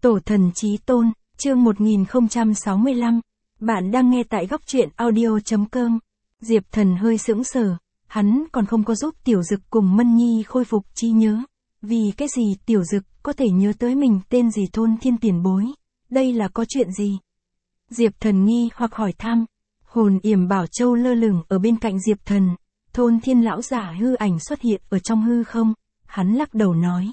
Tổ thần chí tôn, chương 1065. Bạn đang nghe tại góc truyện audio.com. Diệp Thần hơi sững sờ, hắn còn không có giúp Tiểu Dực cùng Mân Nhi khôi phục trí nhớ. Vì cái gì Tiểu Dực có thể nhớ tới mình tên gì Thôn Thiên tiền bối? Đây là có chuyện gì? Diệp Thần nghi hoặc hỏi thăm. Hồn yểm bảo châu lơ lửng ở bên cạnh Diệp Thần. Thôn Thiên lão giả hư ảnh xuất hiện ở trong hư không. Hắn lắc đầu nói.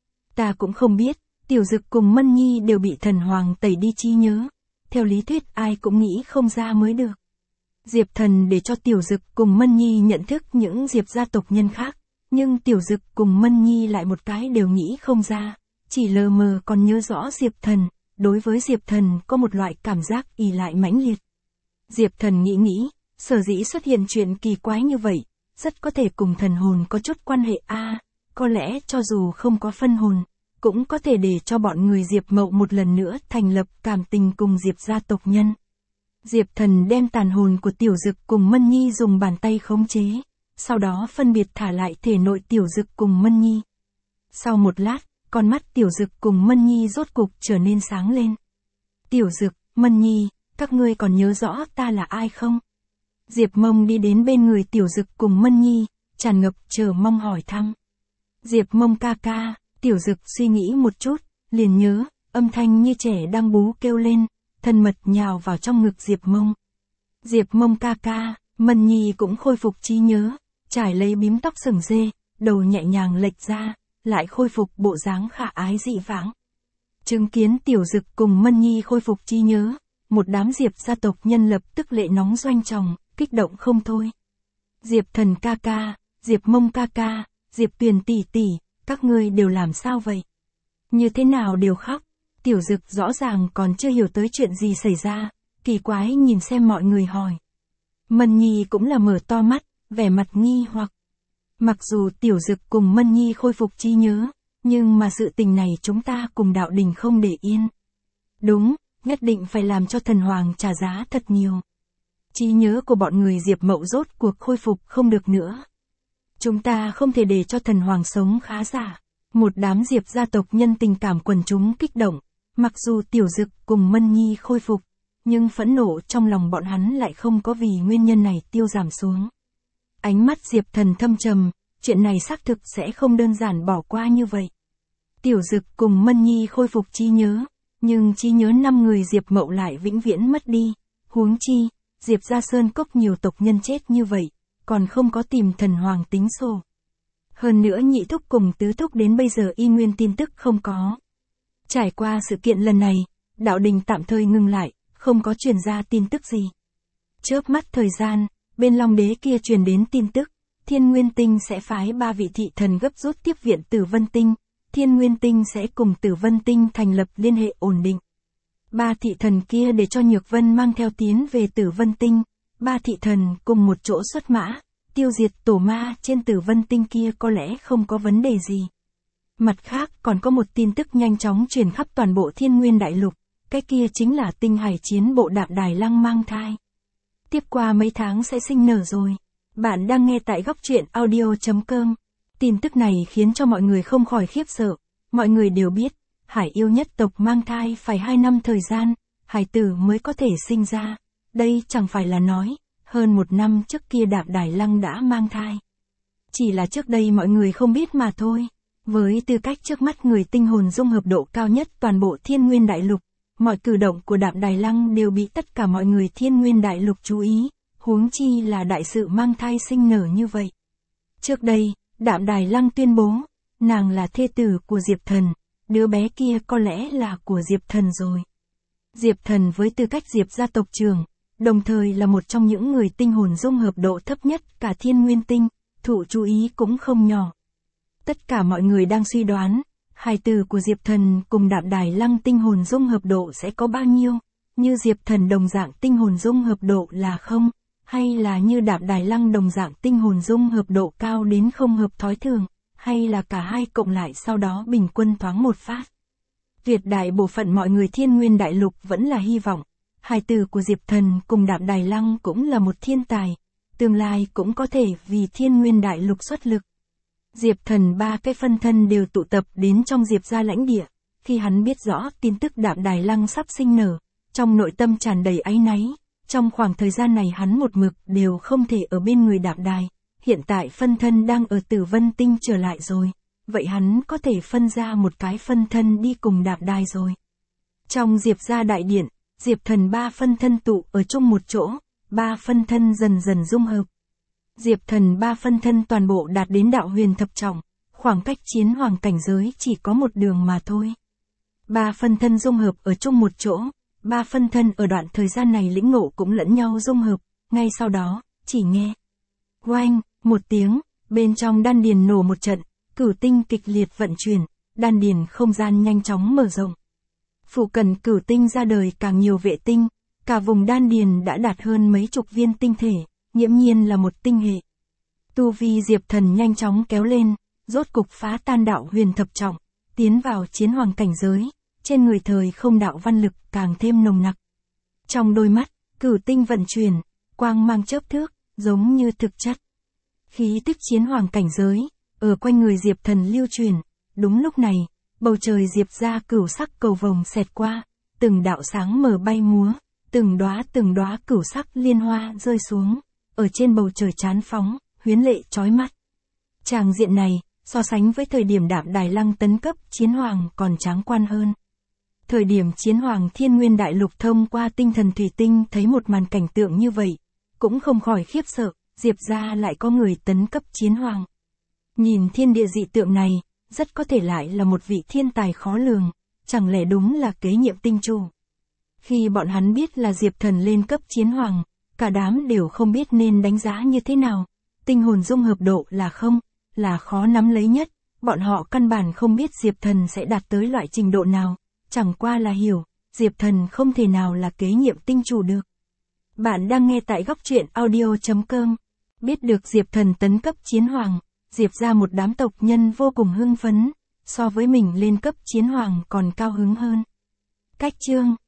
Ta cũng không biết. Tiểu Dực cùng Mân Nhi đều bị thần hoàng tẩy đi trí nhớ. Theo lý thuyết ai cũng nghĩ không ra mới được. Diệp Thần để cho Tiểu Dực cùng Mân Nhi nhận thức những Diệp gia tộc nhân khác. Nhưng Tiểu Dực cùng Mân Nhi lại một cái đều nghĩ không ra. Chỉ lờ mờ còn nhớ rõ Diệp Thần. Đối với Diệp Thần có một loại cảm giác ì lại mãnh liệt. Diệp Thần nghĩ, sở dĩ xuất hiện chuyện kỳ quái như vậy, rất có thể cùng thần hồn có chút quan hệ có lẽ cho dù không có phân hồn, cũng có thể để cho bọn người Diệp Mậu một lần nữa thành lập cảm tình cùng Diệp gia tộc nhân. Diệp Thần đem tàn hồn của Tiểu Dực cùng Mân Nhi dùng bàn tay khống chế, sau đó phân biệt thả lại thể nội Tiểu Dực cùng Mân Nhi. Sau một lát, con mắt Tiểu Dực cùng Mân Nhi rốt cục trở nên sáng lên. Tiểu Dực, Mân Nhi, các ngươi còn nhớ rõ ta là ai không? Diệp Mông đi đến bên người Tiểu Dực cùng Mân Nhi, tràn ngập chờ mong hỏi thăm. Diệp Mông ca ca. Tiểu Dực suy nghĩ một chút, liền nhớ, âm thanh như trẻ đang bú kêu lên, thân mật nhào vào trong ngực Diệp Mông. Diệp Mông ca ca, Mân Nhi cũng khôi phục trí nhớ, trải lấy bím tóc sừng dê, đầu nhẹ nhàng lệch ra, lại khôi phục bộ dáng khả ái dị vãng. Chứng kiến Tiểu Dực cùng Mân Nhi khôi phục trí nhớ, một đám Diệp gia tộc nhân lập tức lệ nóng doanh tròng, kích động không thôi. Diệp Thần ca ca, Diệp Mông ca ca, Diệp Tuyền tỷ tỷ, các ngươi đều làm sao vậy? Như thế nào đều khóc? Tiểu Dực rõ ràng còn chưa hiểu tới chuyện gì xảy ra, kỳ quái nhìn xem mọi người hỏi. Mân Nhi cũng là mở to mắt, vẻ mặt nghi hoặc. Mặc dù Tiểu Dực cùng Mân Nhi khôi phục trí nhớ, nhưng mà sự tình này chúng ta cùng đạo đình không để yên. Đúng, nhất định phải làm cho thần hoàng trả giá thật nhiều. Trí nhớ của bọn người Diệp Mậu rốt cuộc khôi phục không được nữa. Chúng ta không thể để cho thần hoàng sống khá giả. Một đám Diệp gia tộc nhân tình cảm quần chúng kích động. Mặc dù Tiểu Dực cùng Mân Nhi khôi phục, nhưng phẫn nộ trong lòng bọn hắn lại không có vì nguyên nhân này tiêu giảm xuống. Ánh mắt Diệp Thần thâm trầm, chuyện này xác thực sẽ không đơn giản bỏ qua như vậy. Tiểu Dực cùng Mân Nhi khôi phục trí nhớ, nhưng trí nhớ 5 người Diệp Mậu lại vĩnh viễn mất đi. Huống chi, Diệp gia Sơn Cốc nhiều tộc nhân chết như vậy, còn không có tìm thần hoàng tính sổ. Hơn nữa nhị thúc cùng tứ thúc đến bây giờ y nguyên tin tức không có. Trải qua sự kiện lần này, đạo đình tạm thời ngừng lại, không có truyền ra tin tức gì. Chớp mắt thời gian, bên Long Đế kia truyền đến tin tức, Thiên Nguyên Tinh sẽ phái 3 vị thị thần gấp rút tiếp viện Tử Vân Tinh, Thiên Nguyên Tinh sẽ cùng Tử Vân Tinh thành lập liên hệ ổn định. 3 thị thần kia để cho Nhược Vân mang theo tiến về Tử Vân Tinh. 3 thị thần cùng một chỗ xuất mã, tiêu diệt tổ ma trên Tử Vân Tinh kia có lẽ không có vấn đề gì. Mặt khác còn có một tin tức nhanh chóng truyền khắp toàn bộ Thiên Nguyên Đại Lục, cái kia chính là Tinh Hải chiến bộ Đạm Đài Lăng mang thai. Tiếp qua mấy tháng sẽ sinh nở rồi. Bạn đang nghe tại góc truyện audio.com. Tin tức này khiến cho mọi người không khỏi khiếp sợ. Mọi người đều biết, Hải yêu nhất tộc mang thai phải 2 năm thời gian, hải tử mới có thể sinh ra. Đây chẳng phải là nói, hơn 1 năm trước kia Đạm Đài Lăng đã mang thai. Chỉ là trước đây mọi người không biết mà thôi. Với tư cách trước mắt người tinh hồn dung hợp độ cao nhất toàn bộ Thiên Nguyên Đại Lục, mọi cử động của Đạm Đài Lăng đều bị tất cả mọi người Thiên Nguyên Đại Lục chú ý, huống chi là đại sự mang thai sinh nở như vậy. Trước đây, Đạm Đài Lăng tuyên bố, nàng là thê tử của Diệp Thần, đứa bé kia có lẽ là của Diệp Thần rồi. Diệp Thần với tư cách Diệp gia tộc trưởng, đồng thời là một trong những người tinh hồn dung hợp độ thấp nhất cả Thiên Nguyên Tinh, thụ chú ý cũng không nhỏ. Tất cả mọi người đang suy đoán, hài tử của Diệp Thần cùng Đạm Đài Lăng tinh hồn dung hợp độ sẽ có bao nhiêu, như Diệp Thần đồng dạng tinh hồn dung hợp độ là không, hay là như Đạm Đài Lăng đồng dạng tinh hồn dung hợp độ cao đến không hợp thói thường, hay là cả hai cộng lại sau đó bình quân thoáng một phát. Tuyệt đại bộ phận mọi người Thiên Nguyên Đại Lục vẫn là hy vọng. Hài tử của Diệp Thần cùng Đạm Đài Lăng cũng là một thiên tài, tương lai cũng có thể vì Thiên Nguyên Đại Lục xuất lực. Diệp Thần 3 cái phân thân đều tụ tập đến trong Diệp gia lãnh địa, Khi hắn biết rõ tin tức Đạm Đài Lăng sắp sinh nở, trong nội tâm tràn đầy áy náy, trong khoảng thời gian này hắn một mực đều không thể ở bên người Đạm Đài, hiện tại phân thân đang ở Tử Vân Tinh trở lại rồi, vậy hắn có thể phân ra một cái phân thân đi cùng Đạm Đài rồi. Trong Diệp gia đại điện, Diệp Thần ba phân thân tụ ở chung một chỗ, ba phân thân dần dần dung hợp. Diệp Thần ba phân thân toàn bộ đạt đến đạo huyền thập trọng, khoảng cách chiến hoàng cảnh giới chỉ có một đường mà thôi. Ba phân thân dung hợp ở chung một chỗ, ba phân thân ở đoạn thời gian này lĩnh ngộ cũng lẫn nhau dung hợp, ngay sau đó, chỉ nghe. Oanh, một tiếng, bên trong đan điền nổ một trận, cửu tinh kịch liệt vận chuyển, đan điền không gian nhanh chóng mở rộng. Phụ cận cửu tinh ra đời càng nhiều vệ tinh, cả vùng đan điền đã đạt hơn mấy chục viên tinh thể, nghiễm nhiên là một tinh hệ. Tu vi Diệp Thần nhanh chóng kéo lên, rốt cục phá tan đạo huyền thập trọng, tiến vào chiến hoàng cảnh giới, trên người thời không đạo văn lực càng thêm nồng nặc. Trong đôi mắt, cửu tinh vận chuyển, quang mang chớp thước, giống như thực chất. Khí tức chiến hoàng cảnh giới, ở quanh người Diệp Thần lưu truyền, đúng lúc này, bầu trời Diệp ra cửu sắc cầu vồng xẹt qua, từng đạo sáng mở bay múa, từng đóa cửu sắc liên hoa rơi xuống, ở trên bầu trời chán phóng, huyến lệ chói mắt. Tràng diện này, so sánh với thời điểm Đạm Đài Lăng tấn cấp chiến hoàng còn tráng quan hơn. Thời điểm chiến hoàng Thiên Nguyên Đại Lục thông qua tinh thần thủy tinh thấy một màn cảnh tượng như vậy, cũng không khỏi khiếp sợ, Diệp ra lại có người tấn cấp chiến hoàng. Nhìn thiên địa dị tượng này, rất có thể lại là một vị thiên tài khó lường, chẳng lẽ đúng là kế nhiệm tinh chủ. Khi bọn hắn biết là Diệp Thần lên cấp chiến hoàng, cả đám đều không biết nên đánh giá như thế nào. Tinh hồn dung hợp độ là khó nắm lấy nhất, bọn họ căn bản không biết Diệp Thần sẽ đạt tới loại trình độ nào, chẳng qua là hiểu, Diệp Thần không thể nào là kế nhiệm tinh chủ được. Bạn đang nghe tại góc truyện audio.com. Biết được Diệp Thần tấn cấp chiến hoàng, Diệp ra một đám tộc nhân vô cùng hưng phấn, so với mình lên cấp chiến hoàng còn cao hứng hơn. Cách chương